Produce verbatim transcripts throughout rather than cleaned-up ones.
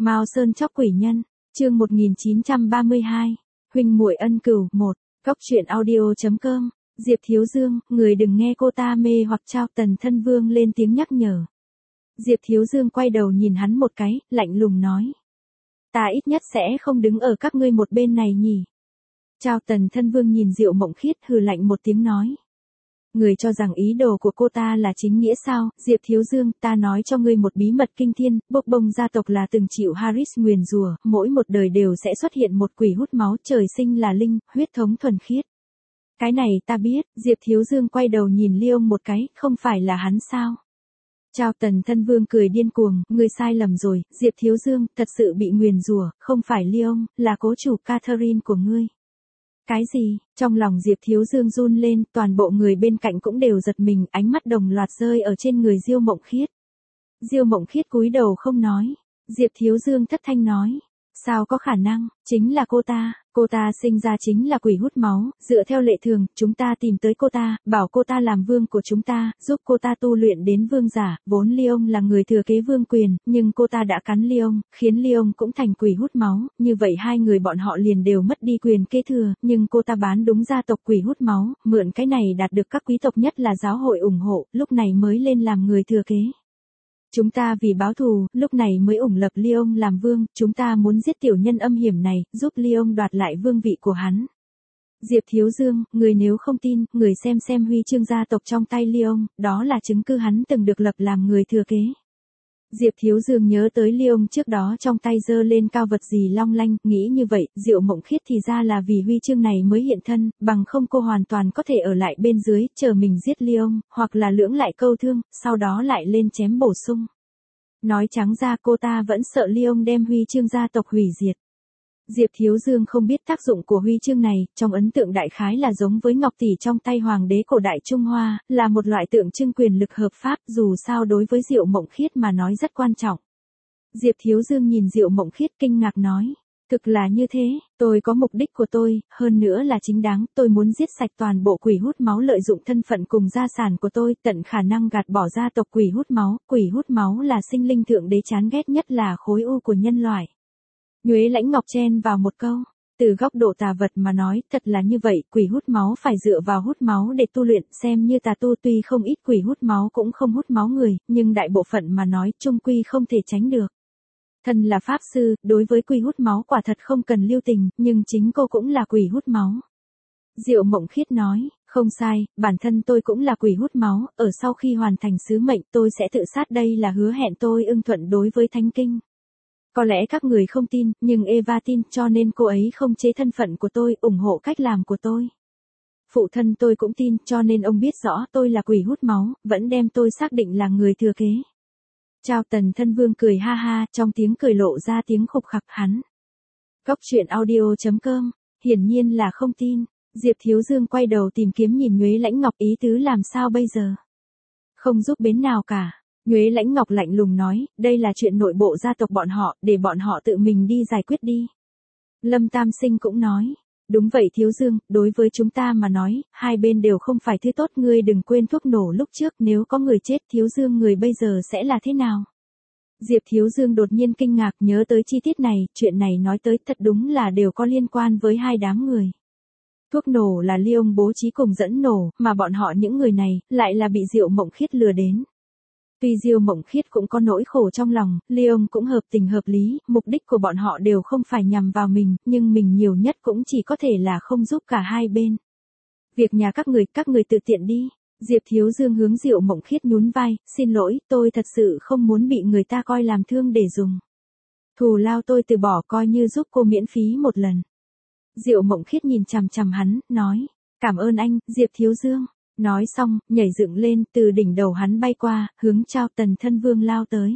Mao Sơn chóc quỷ nhân, chương một nghìn chín trăm ba mươi hai, huynh muội ân cửu, một, Góc truyện audio.com, Diệp Thiếu Dương, người đừng nghe cô ta mê hoặc. Trao Tần Thân Vương lên tiếng nhắc nhở. Diệp Thiếu Dương quay đầu nhìn hắn một cái, lạnh lùng nói. Ta ít nhất sẽ không đứng ở các ngươi một bên này nhỉ. Trao Tần Thân Vương nhìn Diệu Mộng Khiết hừ lạnh một tiếng nói. Người cho rằng ý đồ của cô ta là chính nghĩa sao? Diệp Thiếu Dương, ta nói cho ngươi một bí mật kinh thiên, Bốc Bông gia tộc là từng chịu Harris nguyền rủa, mỗi một đời đều sẽ xuất hiện một quỷ hút máu, trời sinh là linh, huyết thống thuần khiết. Cái này ta biết. Diệp Thiếu Dương quay đầu nhìn Ly Ông một cái, không phải là hắn sao? Trao Tần Thân Vương cười điên cuồng, ngươi sai lầm rồi, Diệp Thiếu Dương, thật sự bị nguyền rủa, không phải Ly Ông, là cố chủ Catherine của ngươi. Cái gì? Trong lòng Diệp Thiếu Dương run lên, toàn bộ người bên cạnh cũng đều giật mình, ánh mắt đồng loạt rơi ở trên người Diêu Mộng Khiết. Diêu Mộng Khiết cúi đầu không nói. Diệp Thiếu Dương thất thanh nói. Sao có khả năng, chính là cô ta, cô ta sinh ra chính là quỷ hút máu, dựa theo lệ thường, chúng ta tìm tới cô ta, bảo cô ta làm vương của chúng ta, giúp cô ta tu luyện đến vương giả, vốn Ly Ông là người thừa kế vương quyền, nhưng cô ta đã cắn Ly Ông, khiến Ly Ông cũng thành quỷ hút máu, như vậy hai người bọn họ liền đều mất đi quyền kế thừa, nhưng cô ta bán đúng gia tộc quỷ hút máu, mượn cái này đạt được các quý tộc nhất là giáo hội ủng hộ, lúc này mới lên làm người thừa kế. Chúng ta vì báo thù, lúc này mới ủng lập Ly Ông làm vương, chúng ta muốn giết tiểu nhân âm hiểm này, giúp Ly Ông đoạt lại vương vị của hắn. Diệp Thiếu Dương, người nếu không tin, người xem xem huy chương gia tộc trong tay Ly Ông, đó là chứng cứ hắn từng được lập làm người thừa kế. Diệp Thiếu Dương nhớ tới Ly Ông trước đó trong tay giơ lên cao vật gì long lanh, nghĩ như vậy, Diệu Mộng Khiết thì ra là vì huy chương này mới hiện thân, bằng không cô hoàn toàn có thể ở lại bên dưới, chờ mình giết Ly Ông, hoặc là lưỡng lại câu thương, sau đó lại lên chém bổ sung. Nói trắng ra cô ta vẫn sợ Ly Ông đem huy chương gia tộc hủy diệt. Diệp Thiếu Dương không biết tác dụng của huy chương này, trong ấn tượng đại khái là giống với ngọc tỷ trong tay hoàng đế cổ đại Trung Hoa, là một loại tượng trưng quyền lực hợp pháp, dù sao đối với Diệu Mộng Khiết mà nói rất quan trọng. Diệp Thiếu Dương nhìn Diệu Mộng Khiết kinh ngạc nói, thực là như thế, tôi có mục đích của tôi, hơn nữa là chính đáng, tôi muốn giết sạch toàn bộ quỷ hút máu lợi dụng thân phận cùng gia sản của tôi, tận khả năng gạt bỏ gia tộc quỷ hút máu, quỷ hút máu là sinh linh thượng đế chán ghét nhất là khối u của nhân loại. Nhuế Lãnh Ngọc chen vào một câu, từ góc độ tà vật mà nói, thật là như vậy, quỷ hút máu phải dựa vào hút máu để tu luyện, xem như tà tu tuy không ít quỷ hút máu cũng không hút máu người, nhưng đại bộ phận mà nói, chung quy không thể tránh được. Thân là pháp sư, đối với quỷ hút máu quả thật không cần lưu tình, nhưng chính cô cũng là quỷ hút máu. Diệu Mộng Khiết nói, không sai, bản thân tôi cũng là quỷ hút máu, ở sau khi hoàn thành sứ mệnh tôi sẽ tự sát, đây là hứa hẹn tôi ưng thuận đối với Thánh Kinh. Có lẽ các người không tin, nhưng Eva tin, cho nên cô ấy không chế thân phận của tôi, ủng hộ cách làm của tôi. Phụ thân tôi cũng tin, cho nên ông biết rõ tôi là quỷ hút máu, vẫn đem tôi xác định là người thừa kế. Trao Tần Thân Vương cười ha ha, trong tiếng cười lộ ra tiếng khục khặc hắn. Góc truyện audio.com, hiển nhiên là không tin. Diệp Thiếu Dương quay đầu tìm kiếm nhìn Nhuế Lãnh Ngọc, ý tứ làm sao bây giờ? Không giúp bến nào cả. Nhuế Lãnh Ngọc lạnh lùng nói, đây là chuyện nội bộ gia tộc bọn họ, để bọn họ tự mình đi giải quyết đi. Lâm Tam Sinh cũng nói, đúng vậy Thiếu Dương, đối với chúng ta mà nói, hai bên đều không phải thứ tốt, ngươi đừng quên thuốc nổ lúc trước, nếu có người chết Thiếu Dương người bây giờ sẽ là thế nào? Diệp Thiếu Dương đột nhiên kinh ngạc nhớ tới chi tiết này, chuyện này nói tới thật đúng là đều có liên quan với hai đám người. Thuốc nổ là Ly Ông bố trí cùng dẫn nổ, mà bọn họ những người này, lại là bị Diệu Mộng Khiết lừa đến. Tuy Diêu Mộng Khiết cũng có nỗi khổ trong lòng, Ly Ông cũng hợp tình hợp lý, mục đích của bọn họ đều không phải nhằm vào mình, nhưng mình nhiều nhất cũng chỉ có thể là không giúp cả hai bên. Việc nhà các người, các người tự tiện đi. Diệp Thiếu Dương hướng Diệu Mộng Khiết nhún vai, xin lỗi, tôi thật sự không muốn bị người ta coi làm thương để dùng. Thù lao tôi từ bỏ coi như giúp cô miễn phí một lần. Diệu Mộng Khiết nhìn chằm chằm hắn, nói, cảm ơn anh, Diệp Thiếu Dương. Nói xong, nhảy dựng lên, từ đỉnh đầu hắn bay qua, hướng Trao Tần Thân Vương lao tới.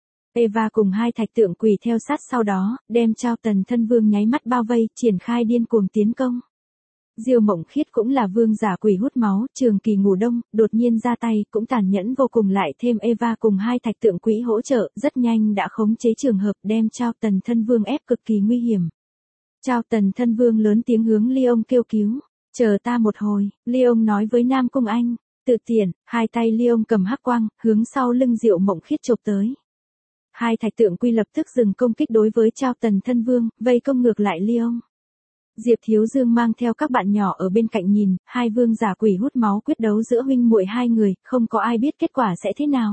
Eva cùng hai thạch tượng quỷ theo sát sau đó, đem Trao Tần Thân Vương nháy mắt bao vây, triển khai điên cuồng tiến công. Diêu Mộng Khiết cũng là vương giả quỷ hút máu, trường kỳ ngủ đông, đột nhiên ra tay, cũng tàn nhẫn vô cùng, lại thêm Eva cùng hai thạch tượng quỷ hỗ trợ, rất nhanh đã khống chế trường hợp, đem Trao Tần Thân Vương ép cực kỳ nguy hiểm. Trao Tần Thân Vương lớn tiếng hướng Ly Ông kêu cứu. Chờ ta một hồi, Ly Ông nói với Nam Cung Anh, tự tiện, hai tay Ly Ông cầm hắc quang, hướng sau lưng Diệu Mộng Khiết chộp tới. hai thạch tượng quy lập tức dừng công kích đối với Trao Tần Thân Vương, vây công ngược lại Lyon. Diệp Thiếu Dương mang theo các bạn nhỏ ở bên cạnh nhìn, hai vương giả quỷ hút máu quyết đấu giữa huynh muội hai người, không có ai biết kết quả sẽ thế nào.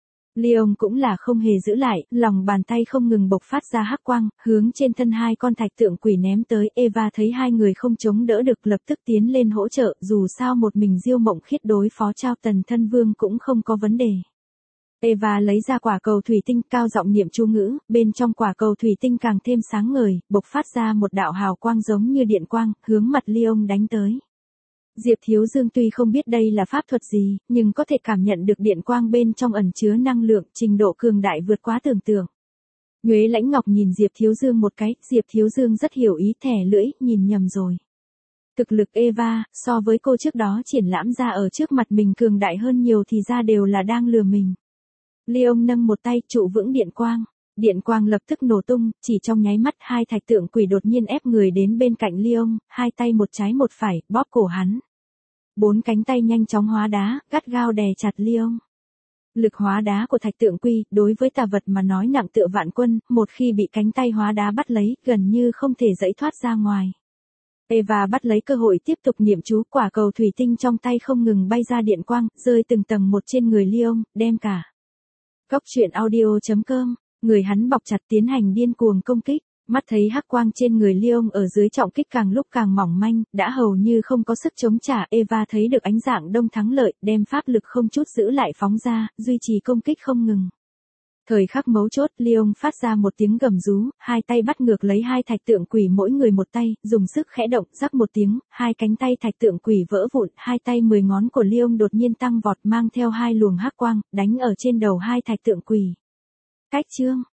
Lyon cũng là không hề giữ lại, lòng bàn tay không ngừng bộc phát ra hắc quang, hướng trên thân hai con thạch tượng quỷ ném tới. Eva thấy hai người không chống đỡ được lập tức tiến lên hỗ trợ, dù sao một mình Diêu Mộng Khiết đối phó Trao Tần Thân Vương cũng không có vấn đề. Eva lấy ra quả cầu thủy tinh, cao giọng niệm chú ngữ, bên trong quả cầu thủy tinh càng thêm sáng ngời, bộc phát ra một đạo hào quang giống như điện quang, hướng mặt Lyon đánh tới. Diệp Thiếu Dương tuy không biết đây là pháp thuật gì, nhưng có thể cảm nhận được điện quang bên trong ẩn chứa năng lượng, trình độ cường đại vượt quá tưởng tượng. Nhuế Lãnh Ngọc nhìn Diệp Thiếu Dương một cái, Diệp Thiếu Dương rất hiểu ý, thẻ lưỡi, nhìn nhầm rồi. Thực lực Eva, so với cô trước đó triển lãm ra ở trước mặt mình cường đại hơn nhiều thì ra đều là đang lừa mình. Lyon nâng một tay trụ vững điện quang. Điện quang lập tức nổ tung, chỉ trong nháy mắt hai thạch tượng quỷ đột nhiên ép người đến bên cạnh Lyon, hai tay một trái một phải, bóp cổ hắn. Bốn cánh tay nhanh chóng hóa đá, gắt gao đè chặt Lyon. Lực hóa đá của thạch tượng quy, đối với tà vật mà nói nặng tựa vạn quân, một khi bị cánh tay hóa đá bắt lấy, gần như không thể giãy thoát ra ngoài. Eva bắt lấy cơ hội tiếp tục niệm chú, quả cầu thủy tinh trong tay không ngừng bay ra điện quang, rơi từng tầng một trên người Lyon, đem cả. Góc truyện audio chấm com, người hắn bọc chặt tiến hành điên cuồng công kích, mắt thấy hắc quang trên người Lyon ở dưới trọng kích càng lúc càng mỏng manh, đã hầu như không có sức chống trả. Eva thấy được ánh dạng đông thắng lợi, đem pháp lực không chút giữ lại phóng ra, duy trì công kích không ngừng. Thời khắc mấu chốt, Lyon phát ra một tiếng gầm rú, hai tay bắt ngược lấy hai thạch tượng quỷ mỗi người một tay, dùng sức khẽ động, rắc một tiếng, hai cánh tay thạch tượng quỷ vỡ vụn, hai tay mười ngón của Lyon đột nhiên tăng vọt mang theo hai luồng hắc quang, đánh ở trên đầu hai thạch tượng quỷ. Cách chương